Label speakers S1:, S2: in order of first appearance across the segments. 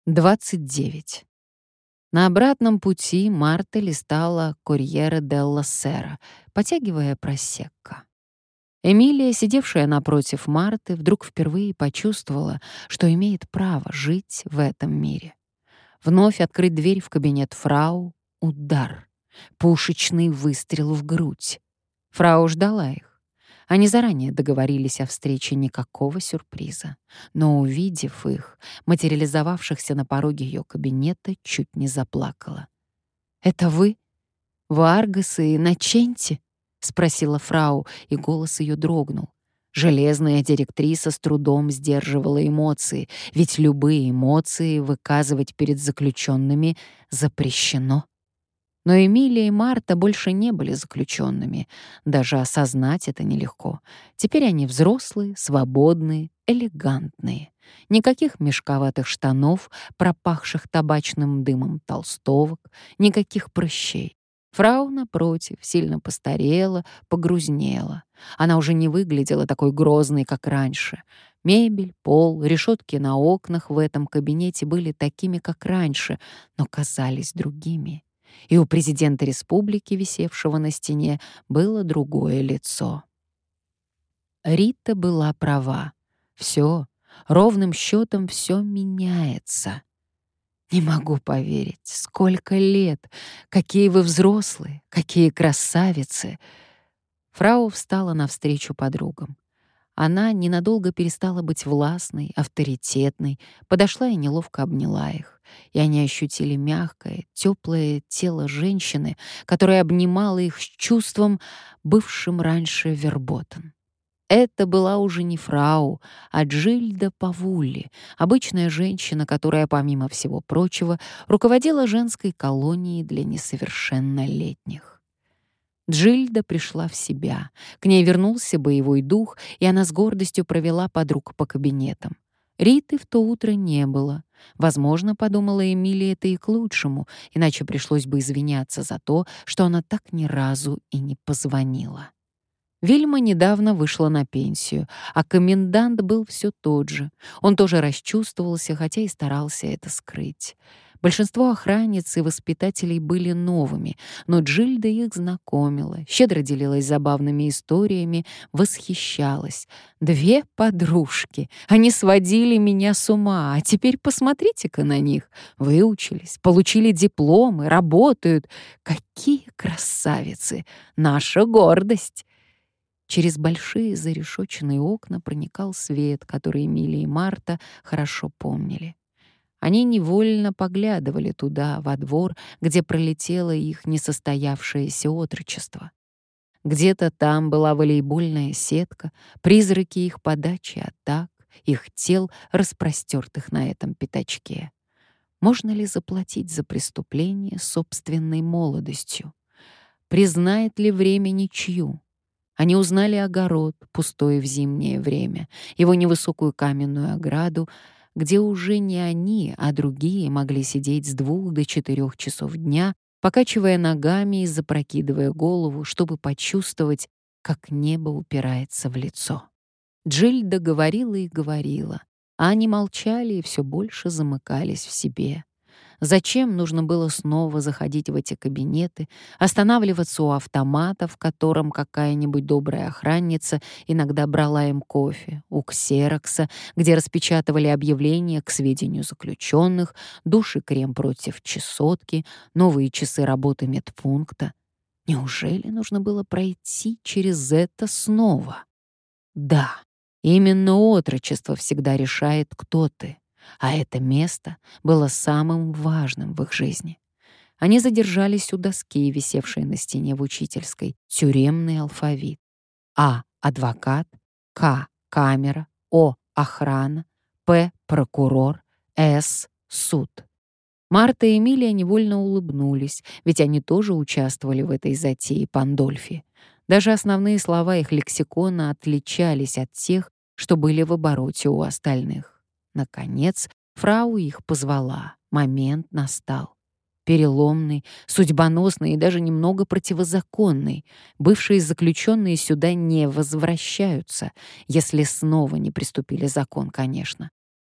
S1: 29. На обратном пути Марта листала «Корьере делла Сера», потягивая просекко. Эмилия, сидевшая напротив Марты, вдруг впервые почувствовала, что имеет право жить в этом мире. Вновь открыть дверь в кабинет фрау — удар, пушечный выстрел в грудь. Фрау ждала их. Они заранее договорились о встрече, никакого сюрприза. Но, увидев их, материализовавшихся на пороге ее кабинета, чуть не заплакала. «Это вы? Варгас и Наченти?» — спросила фрау, и голос ее дрогнул. Железная директриса с трудом сдерживала эмоции, ведь любые эмоции выказывать перед заключенными запрещено. Но Эмилия и Марта больше не были заключенными. Даже осознать это нелегко. Теперь они взрослые, свободные, элегантные. Никаких мешковатых штанов, пропахших табачным дымом толстовок, никаких прыщей. Фрау, напротив, сильно постарела, погрузнела. Она уже не выглядела такой грозной, как раньше. Мебель, пол, решетки на окнах в этом кабинете были такими, как раньше, но казались другими. И у президента республики, висевшего на стене, было другое лицо. Рита была права. Все, ровным счетом все меняется. Не могу поверить, сколько лет, какие вы взрослые, какие красавицы. Фрау встала навстречу подругам. Она ненадолго перестала быть властной, авторитетной, подошла и неловко обняла их. И они ощутили мягкое, теплое тело женщины, которая обнимала их с чувством, бывшим раньше верботен. Это была уже не фрау, а Джильда Павулли, обычная женщина, которая, помимо всего прочего, руководила женской колонией для несовершеннолетних. Джильда пришла в себя. К ней вернулся боевой дух, и она с гордостью провела подруг по кабинетам. Риты в то утро не было. Возможно, подумала Эмилия, это и к лучшему, иначе пришлось бы извиняться за то, что она так ни разу и не позвонила. Вильма недавно вышла на пенсию, а комендант был все тот же. Он тоже расчувствовался, хотя и старался это скрыть. Большинство охранниц и воспитателей были новыми, но Джильда их знакомила, щедро делилась забавными историями, восхищалась. «Две подружки! Они сводили меня с ума, а теперь посмотрите-ка на них! Выучились, получили дипломы, работают! Какие красавицы! Наша гордость!» Через большие зарешоченные окна проникал свет, который Эмилия и Марта хорошо помнили. Они невольно поглядывали туда, во двор, где пролетело их несостоявшееся отрочество. Где-то там была волейбольная сетка, призраки их подачи атак, их тел, распростертых на этом пятачке. Можно ли заплатить за преступление собственной молодостью? Признает ли время ничью? Они узнали огород, пустой в зимнее время, его невысокую каменную ограду, где уже не они, а другие могли сидеть с 2 до 4 часов дня, покачивая ногами и запрокидывая голову, чтобы почувствовать, как небо упирается в лицо. Джильда говорила и говорила, а они молчали и все больше замыкались в себе. Зачем нужно было снова заходить в эти кабинеты, останавливаться у автомата, в котором какая-нибудь добрая охранница иногда брала им кофе, у ксерокса, где распечатывали объявления к сведению заключенных, душ и крем против чесотки, новые часы работы медпункта. Неужели нужно было пройти через это снова? Да, именно отрочество всегда решает, кто ты. А это место было самым важным в их жизни. Они задержались у доски, висевшей на стене в учительской, тюремный алфавит. А — адвокат, К — камера, О — охрана, П — прокурор, С — суд. Марта и Эмилия невольно улыбнулись, ведь они тоже участвовали в этой затее Пандольфи. Даже основные слова их лексикона отличались от тех, что были в обороте у остальных. Наконец, фрау их позвала. Момент настал. Переломный, судьбоносный и даже немного противозаконный. Бывшие заключенные сюда не возвращаются, если снова не приступили закон, конечно.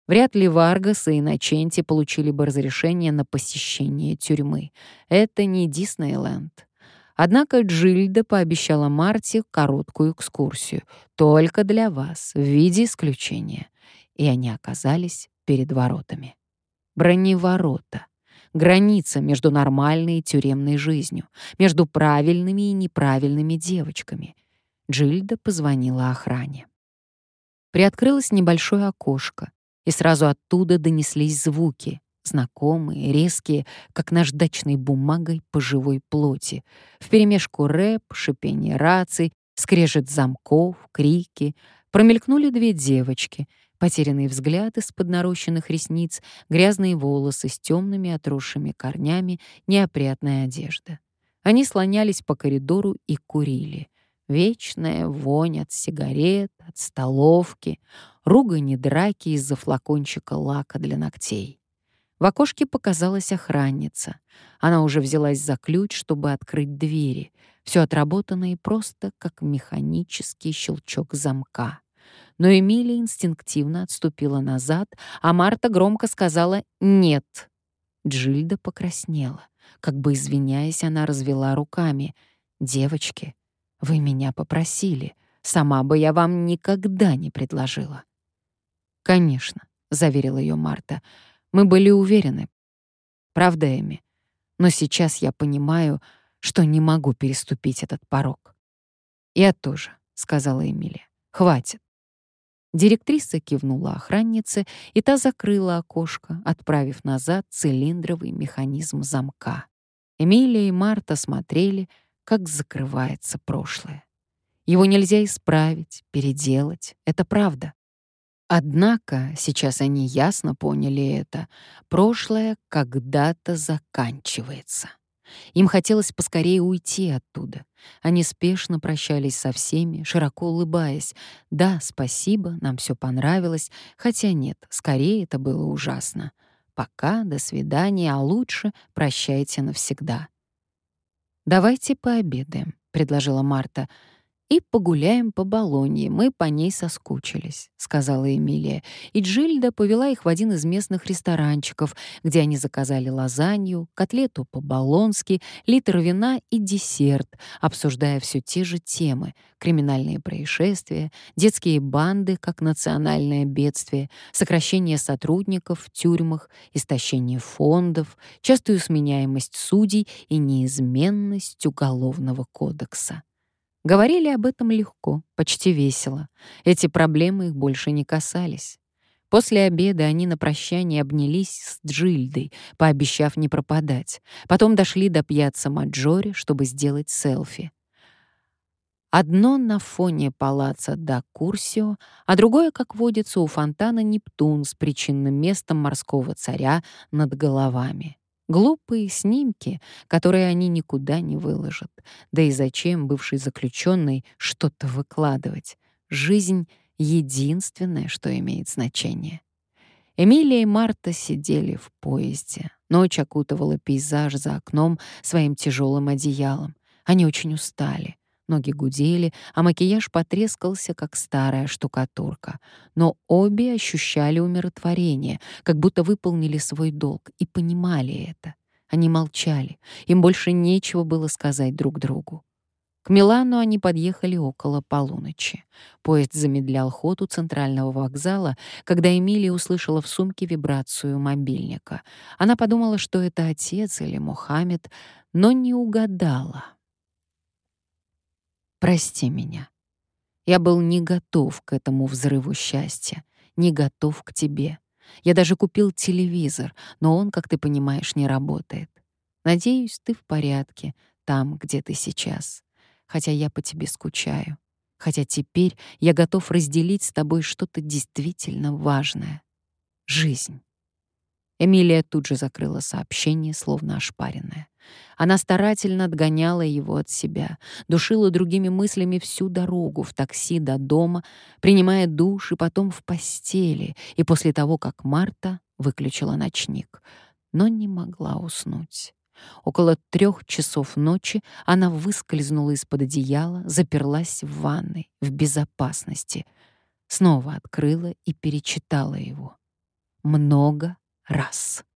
S1: Вряд ли Варгас и Инноченти получили бы разрешение на посещение тюрьмы. Это не Диснейленд. Однако Джильда пообещала Марте короткую экскурсию, только для вас, в виде исключения. И они оказались перед воротами. Броневорота. Граница между нормальной и тюремной жизнью, между правильными и неправильными девочками. Джильда позвонила охране. Приоткрылось небольшое окошко, и сразу оттуда донеслись звуки, знакомые, резкие, как наждачной бумагой по живой плоти, вперемешку рэп, шипение раций, скрежет замков, крики. Промелькнули две девочки, потерянный взгляд из-под нарощенных ресниц, грязные волосы с темными отросшими корнями, неопрятная одежда. Они слонялись по коридору и курили. Вечная вонь от сигарет, от столовки, ругань и драки из-за флакончика лака для ногтей. В окошке показалась охранница. Она уже взялась за ключ, чтобы открыть двери. Все отработано и просто, как механический щелчок замка. Но Эмилия инстинктивно отступила назад, а Марта громко сказала «нет». Джильда покраснела. Как бы извиняясь, она развела руками. «Девочки, вы меня попросили. Сама бы я вам никогда не предложила». «Конечно», — заверила ее Марта. «Мы были уверены. Правда, Эми? Но сейчас я понимаю, что не могу переступить этот порог». «Я тоже», — сказала Эмилия. «Хватит». Директриса кивнула охраннице, и та закрыла окошко, отправив назад цилиндровый механизм замка. Эмилия и Марта смотрели, как закрывается прошлое. Его нельзя исправить, переделать, это правда. Однако, сейчас они ясно поняли это, прошлое когда-то заканчивается. Им хотелось поскорее уйти оттуда. Они спешно прощались со всеми, широко улыбаясь. «Да, спасибо, нам все понравилось», хотя нет, скорее это было ужасно. «Пока, до свидания, а лучше прощайте навсегда». «Давайте пообедаем», — предложила Марта. «И погуляем по Болонье, мы по ней соскучились», — сказала Эмилия. И Джильда повела их в один из местных ресторанчиков, где они заказали лазанью, котлету по-болонски, литр вина и десерт, обсуждая все те же темы — криминальные происшествия, детские банды как национальное бедствие, сокращение сотрудников в тюрьмах, истощение фондов, частую сменяемость судей и неизменность Уголовного кодекса. Говорили об этом легко, почти весело. Эти проблемы их больше не касались. После обеда они на прощание обнялись с Джильдой, пообещав не пропадать. Потом дошли до пьяцца Маджоре, чтобы сделать селфи. Одно на фоне палаца да Курсио, а другое, как водится, у фонтана Нептун с причинным местом морского царя над головами. Глупые снимки, которые они никуда не выложат. Да и зачем бывшей заключенной что-то выкладывать? Жизнь — единственное, что имеет значение. Эмилия и Марта сидели в поезде. Ночь окутывала пейзаж за окном своим тяжелым одеялом. Они очень устали. Ноги гудели, а макияж потрескался, как старая штукатурка. Но обе ощущали умиротворение, как будто выполнили свой долг, и понимали это. Они молчали, им больше нечего было сказать друг другу. К Милану они подъехали около полуночи. Поезд замедлял ход у центрального вокзала, когда Эмилия услышала в сумке вибрацию мобильника. Она подумала, что это отец или Мохаммед, но не угадала. «Прости меня. Я был не готов к этому взрыву счастья, не готов к тебе. Я даже купил телевизор, но он, как ты понимаешь, не работает. Надеюсь, ты в порядке там, где ты сейчас. Хотя я по тебе скучаю. Хотя теперь я готов разделить с тобой что-то действительно важное. Жизнь». Эмилия тут же закрыла сообщение, словно ошпаренная. Она старательно отгоняла его от себя, душила другими мыслями всю дорогу в такси до дома, принимая душ и потом в постели, и после того, как Марта выключила ночник, но не могла уснуть. Около 3 часов ночи она выскользнула из-под одеяла, заперлась в ванной, в безопасности, снова открыла и перечитала его. много раз.